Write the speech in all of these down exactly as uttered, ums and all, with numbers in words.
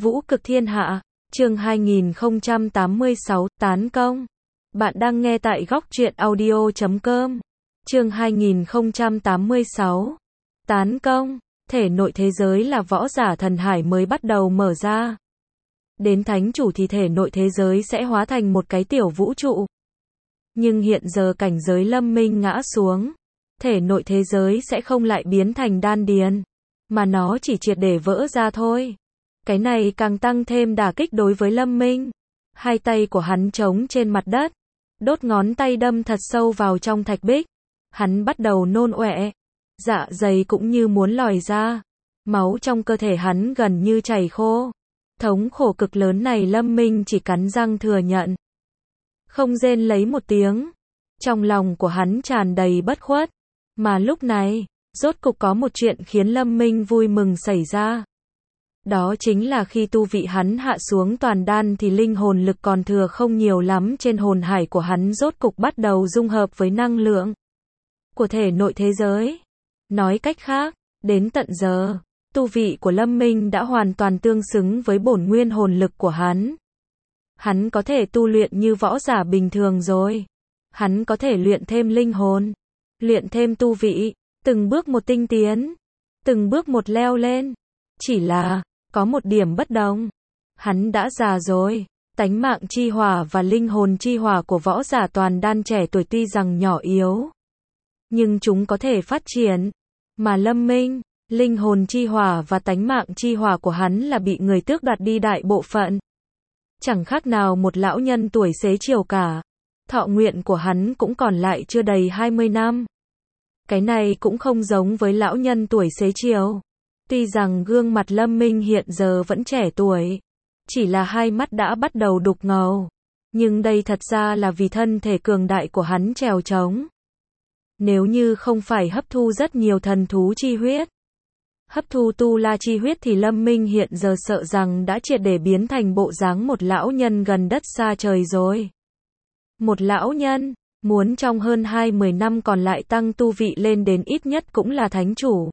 Vũ cực thiên hạ, chương hai nghìn không trăm tám mươi sáu, tán công. Bạn đang nghe tại góc truyện audio chấm com. Chương hai nghìn không trăm tám mươi sáu, tán công. Thể nội thế giới là võ giả thần hải mới bắt đầu mở ra. Đến thánh chủ thì thể nội thế giới sẽ hóa thành một cái tiểu vũ trụ. Nhưng hiện giờ cảnh giới lâm minh ngã xuống. Thể nội thế giới sẽ không lại biến thành đan điền, mà nó chỉ triệt để vỡ ra thôi. Cái này càng tăng thêm đả kích đối với Lâm Minh. Hai tay của hắn trống trên mặt đất, đốt ngón tay đâm thật sâu vào trong thạch bích. Hắn bắt đầu nôn ọe, dạ dày cũng như muốn lòi ra. Máu trong cơ thể hắn gần như chảy khô. Thống khổ cực lớn này Lâm Minh chỉ cắn răng thừa nhận. Không rên lấy một tiếng. Trong lòng của hắn tràn đầy bất khuất. Mà lúc này, rốt cục có một chuyện khiến Lâm Minh vui mừng xảy ra. Đó chính là khi tu vị hắn hạ xuống toàn đan thì linh hồn lực còn thừa không nhiều lắm trên hồn hải của hắn rốt cục bắt đầu dung hợp với năng lượng của thể nội thế giới. Nói cách khác, đến tận giờ, tu vị của Lâm Minh đã hoàn toàn tương xứng với bổn nguyên hồn lực của hắn. Hắn có thể tu luyện như võ giả bình thường rồi. Hắn có thể luyện thêm linh hồn, luyện thêm tu vị, từng bước một tinh tiến, từng bước một leo lên. Chỉ là, có một điểm bất đồng. Hắn đã già rồi. Tánh mạng chi hỏa và linh hồn chi hỏa của võ giả toàn đan trẻ tuổi tuy rằng nhỏ yếu, nhưng chúng có thể phát triển. Mà Lâm Minh, linh hồn chi hỏa và tánh mạng chi hỏa của hắn là bị người tước đoạt đi đại bộ phận. Chẳng khác nào một lão nhân tuổi xế chiều cả. Thọ nguyện của hắn cũng còn lại chưa đầy hai mươi năm. Cái này cũng không giống với lão nhân tuổi xế chiều. Tuy rằng gương mặt Lâm Minh hiện giờ vẫn trẻ tuổi, chỉ là hai mắt đã bắt đầu đục ngầu, nhưng đây thật ra là vì thân thể cường đại của hắn trèo trống. Nếu như không phải hấp thu rất nhiều thần thú chi huyết, hấp thu tu la chi huyết thì Lâm Minh hiện giờ sợ rằng đã triệt để biến thành bộ dáng một lão nhân gần đất xa trời rồi. Một lão nhân, muốn trong hơn hai mươi năm còn lại tăng tu vị lên đến ít nhất cũng là thánh chủ.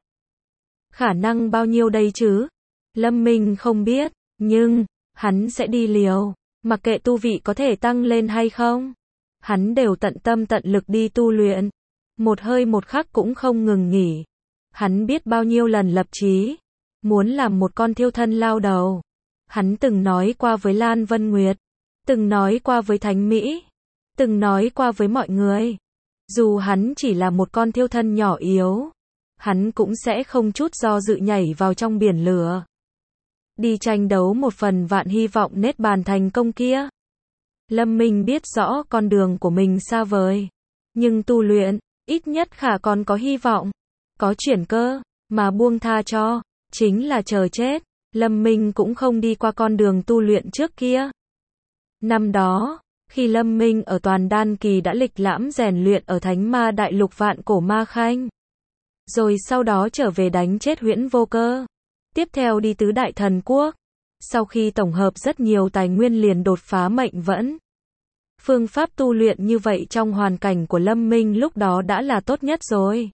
Khả năng bao nhiêu đây chứ? Lâm Minh không biết, nhưng, hắn sẽ đi liều, mặc kệ tu vị có thể tăng lên hay không. Hắn đều tận tâm tận lực đi tu luyện, một hơi một khắc cũng không ngừng nghỉ. Hắn biết bao nhiêu lần lập chí, muốn làm một con thiêu thân lao đầu. Hắn từng nói qua với Lan Vân Nguyệt, từng nói qua với Thánh Mỹ, từng nói qua với mọi người. Dù hắn chỉ là một con thiêu thân nhỏ yếu, hắn cũng sẽ không chút do dự nhảy vào trong biển lửa. Đi tranh đấu một phần vạn hy vọng nết bàn thành công kia. Lâm Minh biết rõ con đường của mình xa vời. Nhưng tu luyện, ít nhất khả còn có hy vọng. Có chuyển cơ, mà buông tha cho, chính là chờ chết. Lâm Minh cũng không đi qua con đường tu luyện trước kia. Năm đó, khi Lâm Minh ở toàn đan kỳ đã lịch lãm rèn luyện ở Thánh Ma Đại Lục Vạn Cổ Ma Khanh. Rồi sau đó trở về đánh chết Huyễn Vô Cơ. Tiếp theo đi tứ đại thần quốc. Sau khi tổng hợp rất nhiều tài nguyên liền đột phá mệnh vẫn. Phương pháp tu luyện như vậy trong hoàn cảnh của Lâm Minh lúc đó đã là tốt nhất rồi.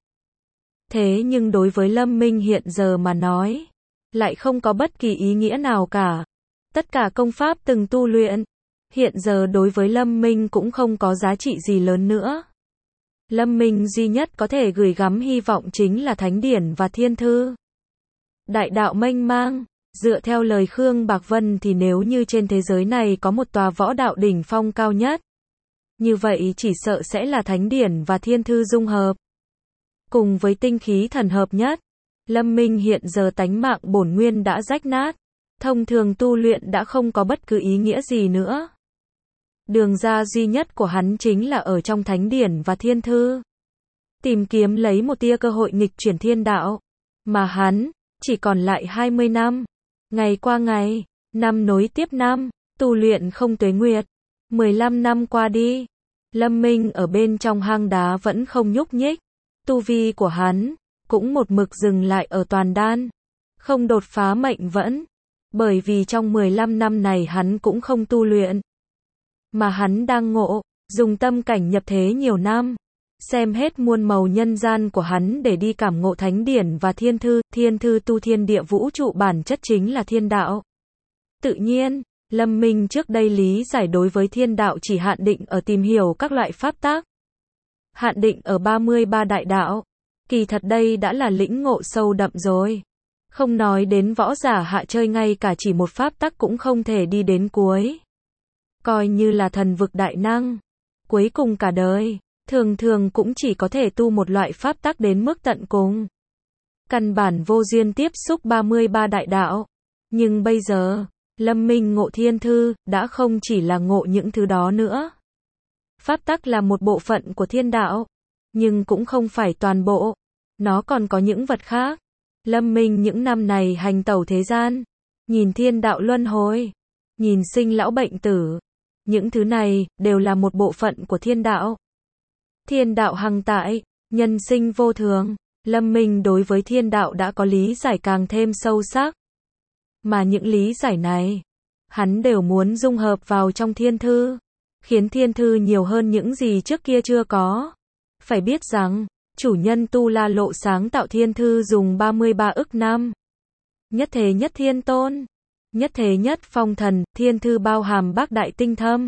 Thế nhưng đối với Lâm Minh hiện giờ mà nói, lại không có bất kỳ ý nghĩa nào cả. Tất cả công pháp từng tu luyện, hiện giờ đối với Lâm Minh cũng không có giá trị gì lớn nữa. Lâm Minh duy nhất có thể gửi gắm hy vọng chính là Thánh Điển và Thiên Thư. Đại đạo mênh mang, dựa theo lời Khương Bạc Vân thì nếu như trên thế giới này có một tòa võ đạo đỉnh phong cao nhất, như vậy chỉ sợ sẽ là Thánh Điển và Thiên Thư dung hợp. Cùng với tinh khí thần hợp nhất, Lâm Minh hiện giờ tánh mạng bổn nguyên đã rách nát, thông thường tu luyện đã không có bất cứ ý nghĩa gì nữa. Đường ra duy nhất của hắn chính là ở trong Thánh Điển và Thiên Thư. Tìm kiếm lấy một tia cơ hội nghịch chuyển thiên đạo. Mà hắn, chỉ còn lại hai mươi năm. Ngày qua ngày, năm nối tiếp năm, tu luyện không tuế nguyệt. mười lăm năm qua đi. Lâm Minh ở bên trong hang đá vẫn không nhúc nhích. Tu vi của hắn, cũng một mực dừng lại ở toàn đan. Không đột phá mệnh vẫn. Bởi vì trong mười lăm năm này hắn cũng không tu luyện. Mà hắn đang ngộ, dùng tâm cảnh nhập thế nhiều năm, xem hết muôn màu nhân gian của hắn để đi cảm ngộ Thánh Điển và Thiên Thư. Thiên Thư tu thiên địa vũ trụ bản chất chính là thiên đạo. tự nhiên. Lâm Minh trước đây lý giải đối với thiên đạo chỉ hạn định ở tìm hiểu các loại pháp tắc. Hạn định ở ba mươi ba đại đạo. Kỳ thật đây đã là lĩnh ngộ sâu đậm rồi. Không nói đến võ giả hạ chơi ngay cả chỉ một pháp tắc cũng không thể đi đến cuối. Coi như là thần vực đại năng. Cuối cùng cả đời, thường thường cũng chỉ có thể tu một loại pháp tắc đến mức tận cùng. Căn bản vô duyên tiếp xúc ba mươi ba đại đạo. Nhưng bây giờ, Lâm Minh ngộ thiên thư, đã không chỉ là ngộ những thứ đó nữa. Pháp tắc là một bộ phận của thiên đạo, nhưng cũng không phải toàn bộ. Nó còn có những vật khác. Lâm Minh những năm này hành tẩu thế gian, nhìn thiên đạo luân hồi, nhìn sinh lão bệnh tử. Những thứ này, đều là một bộ phận của thiên đạo. Thiên đạo hằng tại, nhân sinh vô thường. Lâm Minh đối với thiên đạo đã có lý giải càng thêm sâu sắc. Mà những lý giải này, hắn đều muốn dung hợp vào trong thiên thư, khiến thiên thư nhiều hơn những gì trước kia chưa có. Phải biết rằng, chủ nhân Tu La Lộ sáng tạo thiên thư dùng ba mươi ba ức năm. Nhất thế nhất thiên tôn, nhất thế nhất phong thần, thiên thư bao hàm bác đại tinh thâm.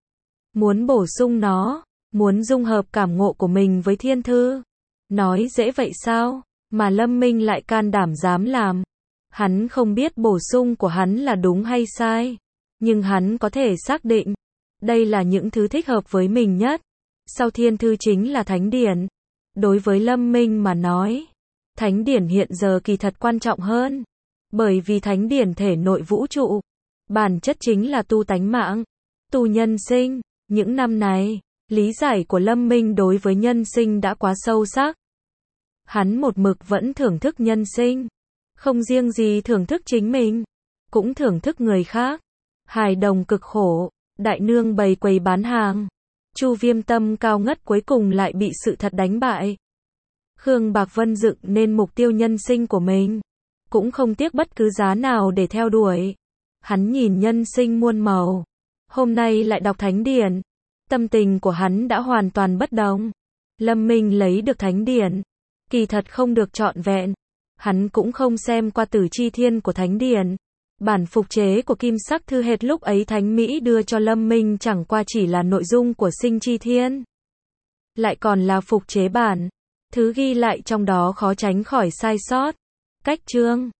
Muốn bổ sung nó, muốn dung hợp cảm ngộ của mình với thiên thư. Nói dễ vậy sao, mà Lâm Minh lại can đảm dám làm. Hắn không biết bổ sung của hắn là đúng hay sai, nhưng hắn có thể xác định, đây là những thứ thích hợp với mình nhất. Sau thiên thư chính là thánh điển. Đối với Lâm Minh mà nói, thánh điển hiện giờ kỳ thật quan trọng hơn, bởi vì thánh điển thể nội vũ trụ, bản chất chính là tu tánh mạng, tu nhân sinh. Những năm này, lý giải của Lâm Minh đối với nhân sinh đã quá sâu sắc. Hắn một mực vẫn thưởng thức nhân sinh, không riêng gì thưởng thức chính mình, cũng thưởng thức người khác. Hài đồng cực khổ, đại nương bày quầy bán hàng. Chu Viêm tâm cao ngất cuối cùng lại bị sự thật đánh bại. Khương Bạc Vân dựng nên mục tiêu nhân sinh của mình, cũng không tiếc bất cứ giá nào để theo đuổi. Hắn nhìn nhân sinh muôn màu, hôm nay lại đọc thánh điển, tâm tình của hắn đã hoàn toàn bất đồng. Lâm Minh lấy được thánh điển, kỳ thật không được trọn vẹn. Hắn cũng không xem qua Tử Chi Thiên của thánh điển. Bản phục chế của Kim Sắc Thư Hệt lúc ấy Thánh Mỹ đưa cho Lâm Minh chẳng qua chỉ là nội dung của Sinh Chi Thiên. Lại còn là phục chế bản. Thứ ghi lại trong đó khó tránh khỏi sai sót. Cách chương